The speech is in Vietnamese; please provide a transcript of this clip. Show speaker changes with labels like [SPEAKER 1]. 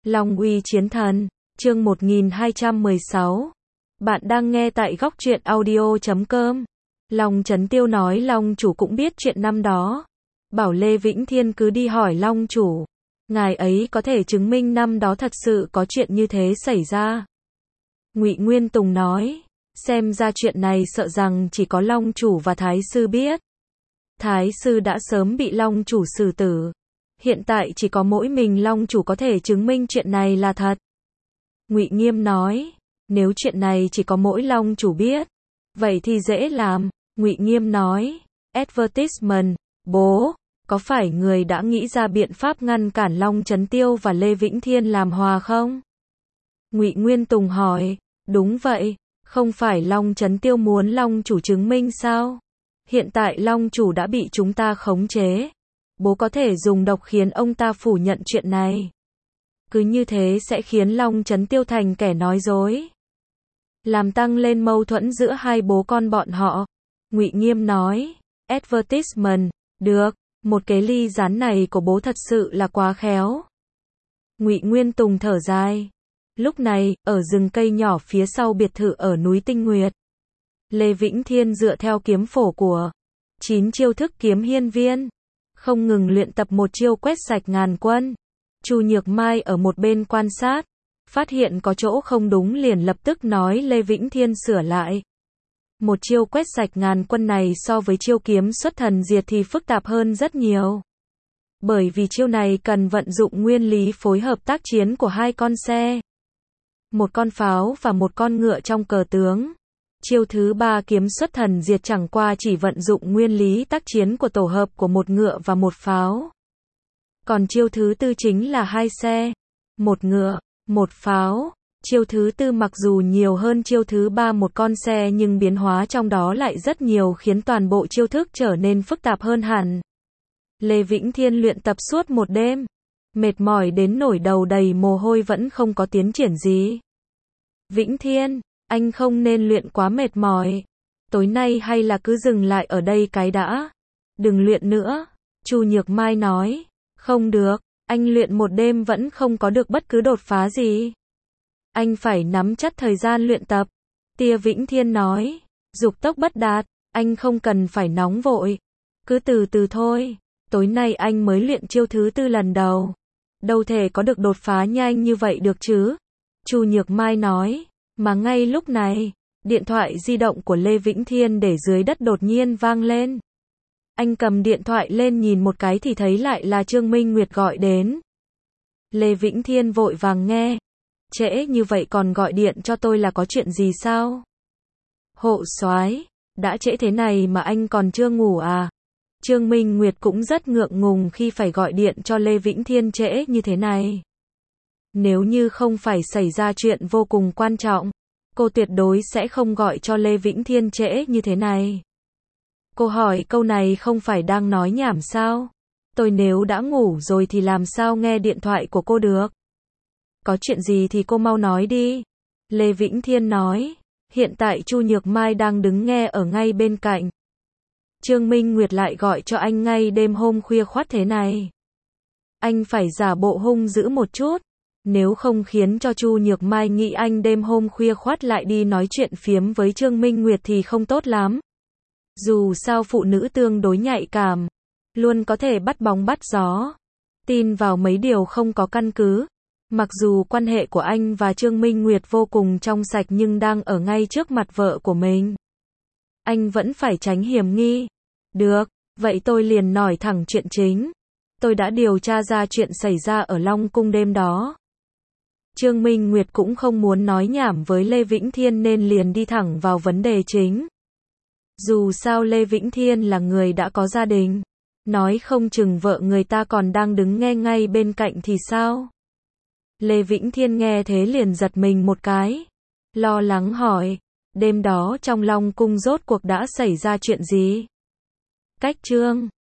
[SPEAKER 1] Long uy chiến thần, chương 1216. Bạn đang nghe tại góc truyện audio.com. Long Chấn Tiêu nói Long chủ cũng biết chuyện năm đó. Bảo Lê Vĩnh Thiên cứ đi hỏi Long chủ. Ngài ấy có thể chứng minh năm đó thật sự có chuyện như thế xảy ra. Ngụy Nguyên Tùng nói, xem ra chuyện này sợ rằng chỉ có Long chủ và Thái sư biết. Thái sư đã sớm bị Long chủ xử tử. Hiện tại chỉ có mỗi mình Long chủ có thể chứng minh chuyện này là thật. Ngụy Nghiêm nói, nếu chuyện này chỉ có mỗi Long chủ biết, vậy thì dễ làm. Ngụy Nghiêm nói, advertisement, bố, có phải người đã nghĩ ra biện pháp ngăn cản Long Chấn Tiêu và Lê Vĩnh Thiên làm hòa không? Ngụy Nguyên Tùng hỏi, đúng vậy, không phải Long Chấn Tiêu muốn Long chủ chứng minh sao? Hiện tại Long chủ đã bị chúng ta khống chế. Bố có thể dùng độc khiến ông ta phủ nhận chuyện này. Cứ như thế sẽ khiến Long Chấn Tiêu thành kẻ nói dối, làm tăng lên mâu thuẫn giữa hai bố con bọn họ. Ngụy Nghiêm nói, advertisement, được, một cái ly rán này của bố thật sự là quá khéo. Ngụy Nguyên Tùng thở dài. Lúc này, ở rừng cây nhỏ phía sau biệt thự ở núi Tinh Nguyệt, Lê Vĩnh Thiên dựa theo kiếm phổ của 9 chiêu thức kiếm hiên viên, không ngừng luyện tập một chiêu quét sạch ngàn quân. Chu Nhược Mai ở một bên quan sát, phát hiện có chỗ không đúng liền lập tức nói Lê Vĩnh Thiên sửa lại. Một chiêu quét sạch ngàn quân này so với chiêu kiếm xuất thần diệt thì phức tạp hơn rất nhiều. Bởi vì chiêu này cần vận dụng nguyên lý phối hợp tác chiến của hai con xe, một con pháo và một con ngựa trong cờ tướng. Chiêu thứ ba kiếm xuất thần diệt chẳng qua chỉ vận dụng nguyên lý tác chiến của tổ hợp của một ngựa và một pháo. Còn chiêu thứ tư chính là hai xe, một ngựa, một pháo. Chiêu thứ tư mặc dù nhiều hơn chiêu thứ ba một con xe nhưng biến hóa trong đó lại rất nhiều khiến toàn bộ chiêu thức trở nên phức tạp hơn hẳn. Lê Vĩnh Thiên luyện tập suốt một đêm, mệt mỏi đến nỗi đầu đầy mồ hôi vẫn không có tiến triển gì. Vĩnh Thiên, anh không nên luyện quá mệt mỏi. Tối nay hay là cứ dừng lại ở đây cái đã. Đừng luyện nữa. Chu Nhược Mai nói. Không được, anh luyện một đêm vẫn không có được bất cứ đột phá gì. Anh phải nắm chắc thời gian luyện tập. Tia Vĩnh Thiên nói. Dục tốc bất đạt, anh không cần phải nóng vội. Cứ từ từ thôi. Tối nay anh mới luyện chiêu thứ tư lần đầu. Đâu thể có được đột phá nhanh như vậy được chứ. Chu Nhược Mai nói. Mà ngay lúc này, điện thoại di động của Lê Vĩnh Thiên để dưới đất đột nhiên vang lên. Anh cầm điện thoại lên nhìn một cái thì thấy lại là Trương Minh Nguyệt gọi đến. Lê Vĩnh Thiên vội vàng nghe. Trễ như vậy còn gọi điện cho tôi là có chuyện gì sao? Hộ soái, đã trễ thế này mà anh còn chưa ngủ à? Trương Minh Nguyệt cũng rất ngượng ngùng khi phải gọi điện cho Lê Vĩnh Thiên trễ như thế này. Nếu như không phải xảy ra chuyện vô cùng quan trọng, cô tuyệt đối sẽ không gọi cho Lê Vĩnh Thiên trễ như thế này. Cô hỏi câu này không phải đang nói nhảm sao? Tôi nếu đã ngủ rồi thì làm sao nghe điện thoại của cô được? Có chuyện gì thì cô mau nói đi. Lê Vĩnh Thiên nói, hiện tại Chu Nhược Mai đang đứng nghe ở ngay bên cạnh. Trương Minh Nguyệt lại gọi cho anh ngay đêm hôm khuya khoắt thế này. Anh phải giả bộ hung dữ một chút. Nếu không khiến cho Chu Nhược Mai nghĩ anh đêm hôm khuya khoắt lại đi nói chuyện phiếm với Trương Minh Nguyệt thì không tốt lắm. Dù sao phụ nữ tương đối nhạy cảm, luôn có thể bắt bóng bắt gió, tin vào mấy điều không có căn cứ. Mặc dù quan hệ của anh và Trương Minh Nguyệt vô cùng trong sạch nhưng đang ở ngay trước mặt vợ của mình, anh vẫn phải tránh hiểm nghi. Được, vậy tôi liền nói thẳng chuyện chính. Tôi đã điều tra ra chuyện xảy ra ở Long Cung đêm đó. Trương Minh Nguyệt cũng không muốn nói nhảm với Lê Vĩnh Thiên nên liền đi thẳng vào vấn đề chính. Dù sao Lê Vĩnh Thiên là người đã có gia đình, nói không chừng vợ người ta còn đang đứng nghe ngay bên cạnh thì sao? Lê Vĩnh Thiên nghe thế liền giật mình một cái, lo lắng hỏi, đêm đó trong Long Cung rốt cuộc đã xảy ra chuyện gì? Cách chương